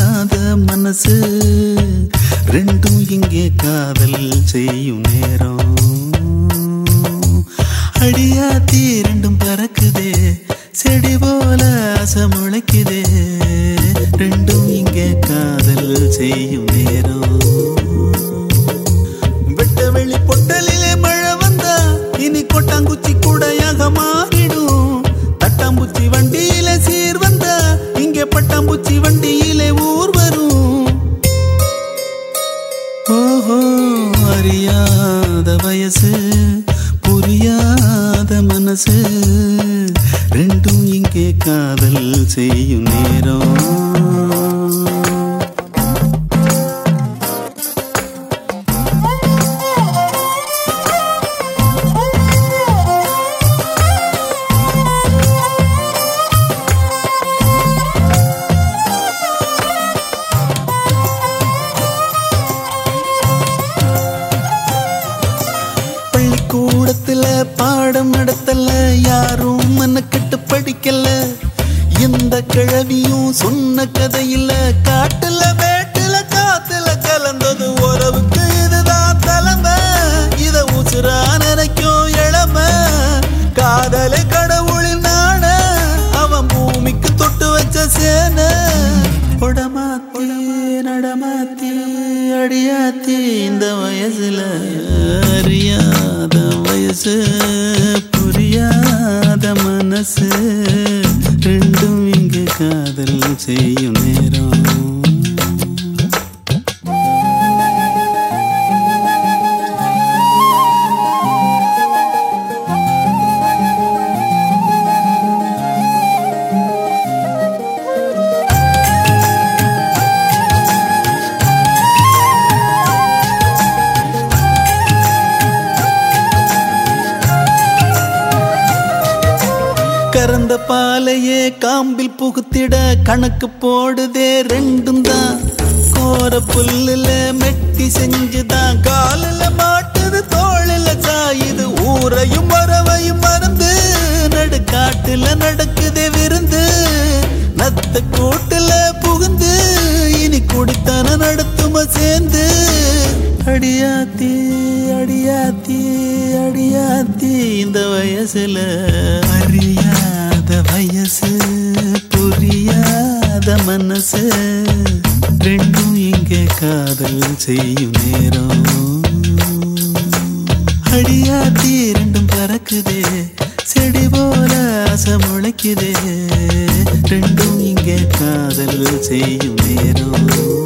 புரியாத மனசு ரெண்டும் இங்கே காதல் செய்யும் நேரம். அடியாத்தி ரெண்டும் பறக்குதே, செடி போல ஆசை முளைக்குதே, ரெண்டும் இங்கே காதல் செய்யும் நேரம். வெட்ட வெளி பொட்டலிலே மழை வந்தா இனி கொட்டாங்குச்சி கூடையாக மாறிடும். தட்டாம்பூச்சி வண்டியிலே சீர் வந்தா இங்கே பட்டாம்பூச்சி வண்டியிலே ஊர் வரும். ஓஹோ, அறியாத வயசு புரியாத மனசு ரெண்டும் இங்கே காதல் செய்யும் நேரம். கூடத்துல பாடம் நடத்தல, யாரும் மனக்கட்டு படிக்கல. எந்த கிழவியும் சொன்ன கதையில, காட்டுல வேட்டுல காத்துல கலந்தது உறவுக்கு இதுதான் தலைமை. இத உசுரா நினைக்கும் இளமை, காதலை கடவுளின் நாண, அவன் பூமிக்கு தொட்டு வச்ச சேன. உடமாத்தி நடமாத்தி அடியாத்தி இந்த வயசுல அறியாத வயசு புரியாத மனசு ரெண்டும் இங்கு காதல் செய்யும் நேரம். கறந்த பாலையே காம்பில் புகுத்திட கணக்கு போடுதே ரெண்டும் தான். கோர புல்லுல மெட்டி செஞ்சுதான் காலில மாட்டுது தோளில சாயுது. ஊரையும் வரவையும் மறந்து நடுக்காட்டுல நடக்குதே விருந்து. நத்த கூட்டுல புகுந்து இனி குடித்தன நடத்தும சேர்ந்து. அடியாத்தி அடியாத்தி அடியாத்தி இந்த வயசுல அறியாத வயசு புரியாத மனசு ரெண்டும் இங்கே காதல் செய்யும் நேரம். அடியாத்தி ரெண்டும் பறக்குதே, செடி போல ஆசை முளைக்குதே, ரெண்டும் இங்கே காதல் செய்யும் நேரம்.